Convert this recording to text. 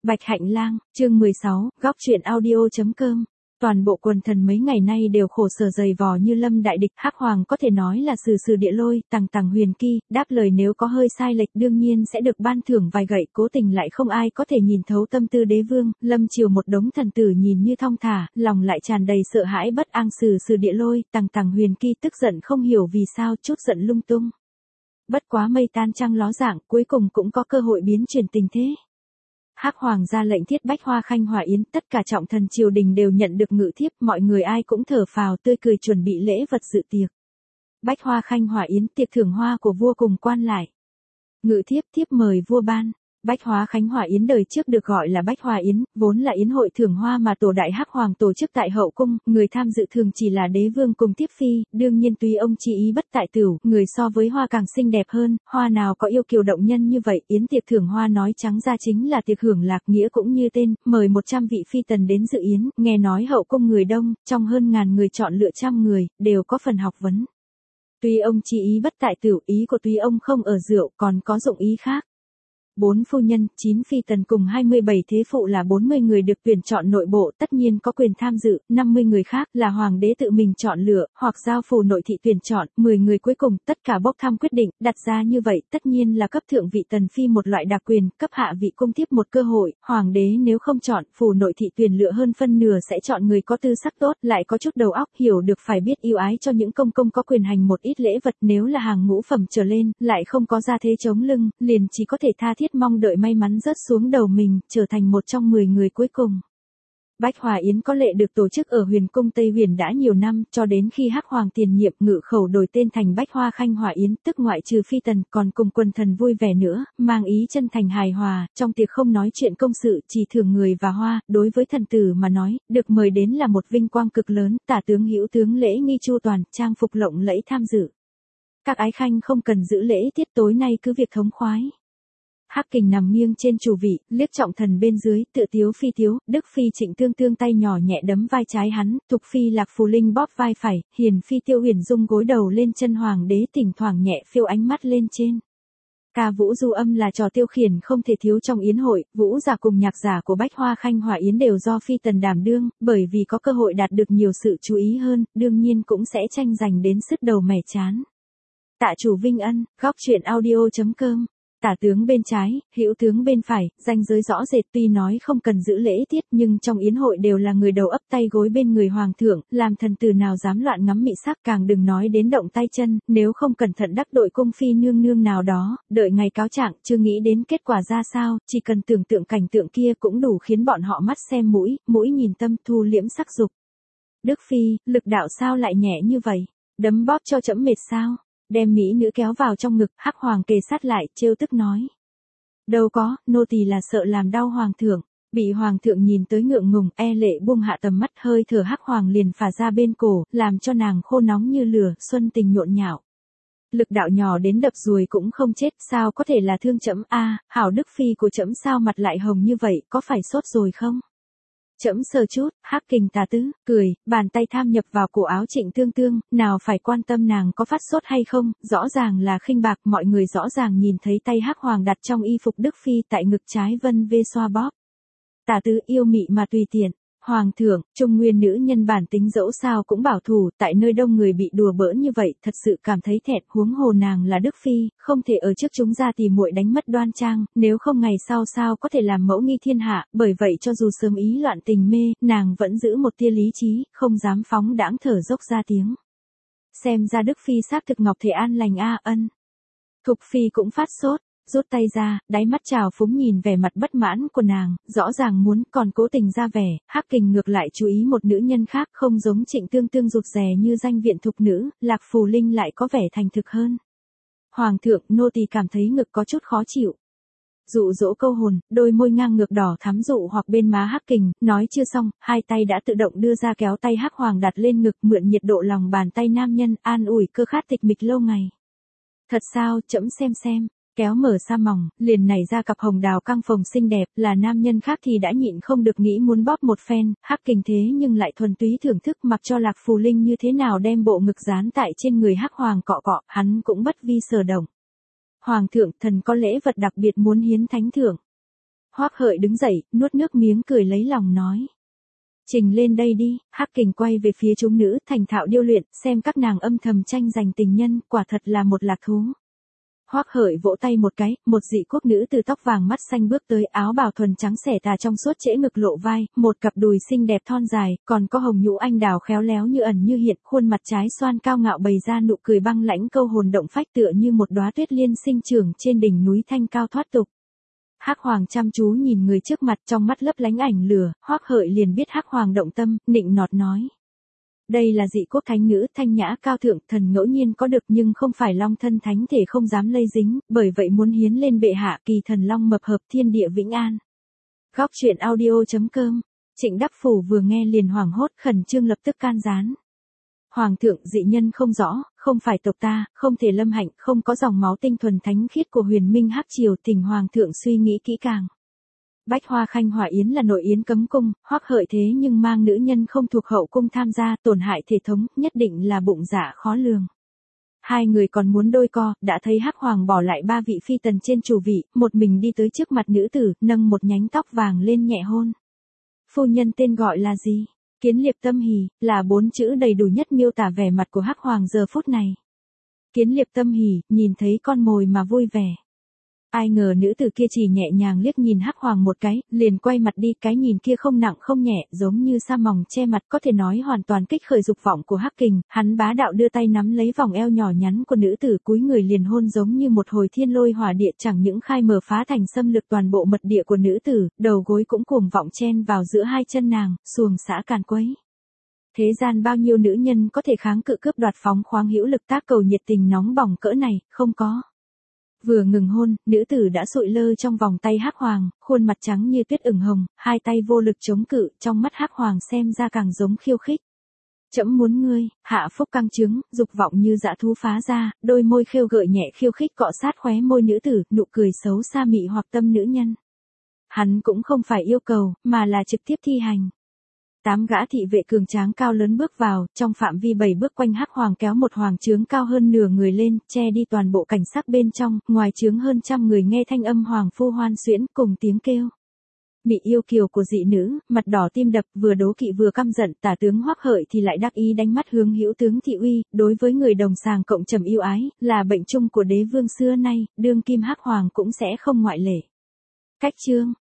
Bạch Hạnh Lang, chương 16, góc truyện audio.com. Toàn bộ quần thần mấy ngày nay đều khổ sở dày vò như lâm đại địch, Hắc Hoàng có thể nói là sử sử địa lôi, tằng tằng huyền kỳ, đáp lời nếu có hơi sai lệch đương nhiên sẽ được ban thưởng vài gậy, cố tình lại không ai có thể nhìn thấu tâm tư đế vương, lâm triều một đống thần tử nhìn như thong thả, lòng lại tràn đầy sợ hãi bất an, sử sử địa lôi, tằng tằng huyền kỳ tức giận không hiểu vì sao, chút giận lung tung. Bất quá mây tan trăng ló dạng, cuối cùng cũng có cơ hội biến chuyển tình thế. Hắc Hoàng ra lệnh thiết Bách Hoa Khanh Hòa Yến, tất cả trọng thần triều đình đều nhận được ngự thiếp, mọi người ai cũng thở phào tươi cười chuẩn bị lễ vật dự tiệc. Bách Hoa Khanh Hòa Yến, tiệc thưởng hoa của vua cùng quan lại. Ngự thiếp, thiếp mời vua ban. Bách Hoa Khánh Hòa Yến đời trước được gọi là Bách Hoa Yến, vốn là yến hội thưởng hoa mà tổ đại Hắc Hoàng tổ chức tại hậu cung, người tham dự thường chỉ là đế vương cùng thiếp phi, đương nhiên tùy ông chí ý bất tại tửu, người so với hoa càng xinh đẹp hơn, hoa nào có yêu kiều động nhân như vậy, yến tiệc thưởng hoa nói trắng ra chính là tiệc hưởng lạc, nghĩa cũng như tên, mời 100 vị phi tần đến dự yến, nghe nói hậu cung người đông, trong hơn ngàn người chọn lựa trăm người, đều có phần học vấn. Tuy ông chí ý bất tại tửu, ý của tuy ông không ở rượu, còn có dụng ý khác. 4 phu nhân, 9 phi tần cùng 27 thế phụ là 40 người được tuyển chọn nội bộ, tất nhiên có quyền tham dự, 50 người khác là hoàng đế tự mình chọn lựa, hoặc giao phủ nội thị tuyển chọn, 10 người cuối cùng, tất cả bốc thăm quyết định, đặt ra như vậy, tất nhiên là cấp thượng vị tần phi một loại đặc quyền, cấp hạ vị cung thiếp một cơ hội, hoàng đế nếu không chọn, phủ nội thị tuyển lựa hơn phân nửa sẽ chọn người có tư sắc tốt, lại có chút đầu óc, hiểu được phải biết yêu ái cho những công công có quyền hành một ít lễ vật, nếu là hàng ngũ phẩm trở lên, lại không có gia thế chống lưng, liền chỉ có thể tha thiết mong đợi may mắn rớt xuống đầu mình, trở thành một trong 10 người cuối cùng. Bách Hòa Yến có lệ được tổ chức ở huyền cung Tây Huyền đã nhiều năm, cho đến khi Hắc Hoàng tiền nhiệm ngự khẩu đổi tên thành Bách Hoa Khanh Hòa Yến, tức ngoại trừ phi tần, còn cùng quần thần vui vẻ nữa, mang ý chân thành hài hòa, trong tiệc không nói chuyện công sự, chỉ thưởng người và hoa, đối với thần tử mà nói, được mời đến là một vinh quang cực lớn, tả tướng hữu tướng lễ nghi chu toàn, trang phục lộng lẫy tham dự. Các ái khanh không cần giữ lễ tiết, tối nay cứ việc thống khoái. Hắc Kình nằm nghiêng trên chủ vị, liếc trọng thần bên dưới, tự tiếu phi tiếu, Đức phi Trịnh Tương Tương tay nhỏ nhẹ đấm vai trái hắn, Thục phi Lạc Phù Linh bóp vai phải, Hiền phi Tiêu Huyền Dung gối đầu lên chân hoàng đế, thỉnh thoảng nhẹ phiêu ánh mắt lên trên. Ca vũ du âm là trò tiêu khiển không thể thiếu trong yến hội, vũ giả cùng nhạc giả của Bách Hoa Khanh Hòa Yến đều do phi tần đảm đương, bởi vì có cơ hội đạt được nhiều sự chú ý hơn, đương nhiên cũng sẽ tranh giành đến sứt đầu mẻ chán. Tạ chủ Vinh Ân, góc truyện audio.com. Tả tướng bên trái, hữu tướng bên phải, ranh giới rõ rệt, tuy nói không cần giữ lễ tiết nhưng trong yến hội đều là người đầu ấp tay gối bên người hoàng thượng, làm thần tử nào dám loạn ngắm mị sắc, càng đừng nói đến động tay chân, nếu không cẩn thận đắc tội cung phi nương nương nào đó, đợi ngày cáo trạng, chưa nghĩ đến kết quả ra sao, chỉ cần tưởng tượng cảnh tượng kia cũng đủ khiến bọn họ mắt xem mũi, mũi nhìn tâm, thu liễm sắc dục. Đức phi, lực đạo sao lại nhẹ như vậy, đấm bóp cho trẫm mệt sao? Đem mỹ nữ kéo vào trong ngực, Hắc Hoàng kề sát lại, trêu tức nói. Đâu có, nô tỳ là sợ làm đau hoàng thượng. Bị hoàng thượng nhìn tới ngượng ngùng, e lệ buông hạ tầm mắt, hơi thở Hắc Hoàng liền phả ra bên cổ, làm cho nàng khô nóng như lửa, xuân tình nhộn nhạo. Lực đạo nhỏ đến đập ruồi cũng không chết, sao có thể là thương trẫm a, hảo Đức phi của trẫm sao mặt lại hồng như vậy, có phải sốt rồi không? Trẫm sờ chút, Hắc Kình tà tứ, cười, bàn tay tham nhập vào cổ áo Trịnh Tương Tương, nào phải quan tâm nàng có phát sốt hay không, rõ ràng là khinh bạc, mọi người rõ ràng nhìn thấy tay Hắc Hoàng đặt trong y phục Đức phi tại ngực trái vân vê xoa bóp. Tà tứ yêu mị mà tùy tiện. Hoàng thượng, trung nguyên nữ nhân bản tính dẫu sao cũng bảo thủ, tại nơi đông người bị đùa bỡn như vậy, thật sự cảm thấy thẹn, huống hồ nàng là Đức phi, không thể ở trước chúng ra tỉ muội đánh mất đoan trang, nếu không ngày sau sao có thể làm mẫu nghi thiên hạ, bởi vậy cho dù sớm ý loạn tình mê, nàng vẫn giữ một tia lý trí, không dám phóng đãng thở dốc ra tiếng. Xem ra Đức phi xác thực ngọc thể an lành a, ân. Thục phi cũng phát sốt. Rút tay ra, đáy mắt trào phúng nhìn vẻ mặt bất mãn của nàng, rõ ràng muốn còn cố tình ra vẻ, Hắc Kình ngược lại chú ý một nữ nhân khác không giống Trịnh Tương Tương rụt rè như danh viện thục nữ, Lạc Phù Linh lại có vẻ thành thực hơn. Hoàng thượng, nô tỳ cảm thấy ngực có chút khó chịu. Dụ dỗ câu hồn, đôi môi ngang ngược đỏ thắm dụ hoặc bên má Hắc Kình, nói chưa xong, hai tay đã tự động đưa ra kéo tay Hắc Hoàng đặt lên ngực mượn nhiệt độ lòng bàn tay nam nhân, an ủi cơ khát tịch mịch lâu ngày. Thật sao, trẫm xem. Kéo mở sa mỏng, liền nảy ra cặp hồng đào căng phồng xinh đẹp, là nam nhân khác thì đã nhịn không được nghĩ muốn bóp một phen, Hắc Kình thế nhưng lại thuần túy thưởng thức, mặc cho Lạc Phù Linh như thế nào đem bộ ngực dán tại trên người Hắc Hoàng cọ cọ, hắn cũng bất vi sở động. Hoàng thượng, thần có lễ vật đặc biệt muốn hiến thánh thưởng. Hoắc Hợi đứng dậy, nuốt nước miếng cười lấy lòng nói. Trình lên đây đi, Hắc Kình quay về phía chúng nữ thành thạo điêu luyện, xem các nàng âm thầm tranh giành tình nhân, quả thật là một lạc thú. Hoắc Hợi vỗ tay một cái, một dị quốc nữ từ tóc vàng mắt xanh bước tới, áo bào thuần trắng xẻ tà trong suốt trễ ngực lộ vai, một cặp đùi xinh đẹp thon dài, còn có hồng nhũ anh đào khéo léo như ẩn như hiện, khuôn mặt trái xoan cao ngạo bày ra nụ cười băng lãnh câu hồn động phách tựa như một đóa tuyết liên sinh trưởng trên đỉnh núi thanh cao thoát tục. Hắc Hoàng chăm chú nhìn người trước mặt, trong mắt lấp lánh ảnh lửa, Hoắc Hợi liền biết Hắc Hoàng động tâm, nịnh nọt nói. Đây là dị quốc thánh nữ, thanh nhã cao thượng, thần ngẫu nhiên có được nhưng không phải long thân thánh thể không dám lây dính, bởi vậy muốn hiến lên bệ hạ kỳ thần long mập hợp thiên địa vĩnh an. Góc truyện audio.com. Trịnh Đắc Phủ vừa nghe liền hoảng hốt, khẩn trương lập tức can gián. Hoàng thượng, dị nhân không rõ, không phải tộc ta, không thể lâm hạnh, không có dòng máu tinh thuần thánh khiết của huyền minh hắc triều, thỉnh hoàng thượng suy nghĩ kỹ càng. Bách Hoa Khanh Hỏa Yến là nội yến cấm cung, Hoắc Hợi thế nhưng mang nữ nhân không thuộc hậu cung tham gia, tổn hại thể thống, nhất định là bụng dạ khó lường. Hai người còn muốn đôi co, đã thấy Hắc Hoàng bỏ lại ba vị phi tần trên chủ vị, một mình đi tới trước mặt nữ tử, nâng một nhánh tóc vàng lên nhẹ hôn. Phu nhân tên gọi là gì? Kiến Liệp Tâm Hỉ, là 4 chữ đầy đủ nhất miêu tả vẻ mặt của Hắc Hoàng giờ phút này. Kiến Liệp Tâm Hỉ, nhìn thấy con mồi mà vui vẻ. Ai ngờ nữ tử kia chỉ nhẹ nhàng liếc nhìn Hắc Hoàng một cái, liền quay mặt đi, cái nhìn kia không nặng không nhẹ, giống như sa mỏng che mặt, có thể nói hoàn toàn kích khởi dục vọng của Hắc Kình, hắn bá đạo đưa tay nắm lấy vòng eo nhỏ nhắn của nữ tử, cúi người liền hôn giống như một hồi thiên lôi hỏa địa, chẳng những khai mở phá thành xâm lược toàn bộ mật địa của nữ tử, đầu gối cũng cuồng vọng chen vào giữa hai chân nàng, xuồng xã càn quấy. Thế gian bao nhiêu nữ nhân có thể kháng cự cướp đoạt phóng khoáng hữu lực tác cầu nhiệt tình nóng bỏng cỡ này, không có. Vừa ngừng hôn, nữ tử đã sụi lơ trong vòng tay Hắc Hoàng, khuôn mặt trắng như tuyết ửng hồng, hai tay vô lực chống cự, trong mắt Hắc Hoàng xem ra càng giống khiêu khích. Trẫm muốn ngươi, hạ phúc căng trứng, dục vọng như dã thú phá ra, đôi môi khêu gợi nhẹ khiêu khích cọ sát khóe môi nữ tử, nụ cười xấu xa mị hoặc tâm nữ nhân. Hắn cũng không phải yêu cầu, mà là trực tiếp thi hành. 8 gã thị vệ cường tráng cao lớn bước vào, trong phạm vi 7 bước quanh Hắc Hoàng kéo một hoàng trướng cao hơn nửa người lên, che đi toàn bộ cảnh sắc bên trong, ngoài trướng hơn trăm người nghe thanh âm hoàng phu hoan xuyễn cùng tiếng kêu. Mị yêu kiều của dị nữ, mặt đỏ tim đập, vừa đố kỵ vừa căm giận, tả tướng Hoắc Hợi thì lại đắc ý đánh mắt hướng hữu tướng thị uy, đối với người đồng sàng cộng trầm yêu ái, là bệnh chung của đế vương xưa nay, đương kim Hắc Hoàng cũng sẽ không ngoại lệ. Cách chương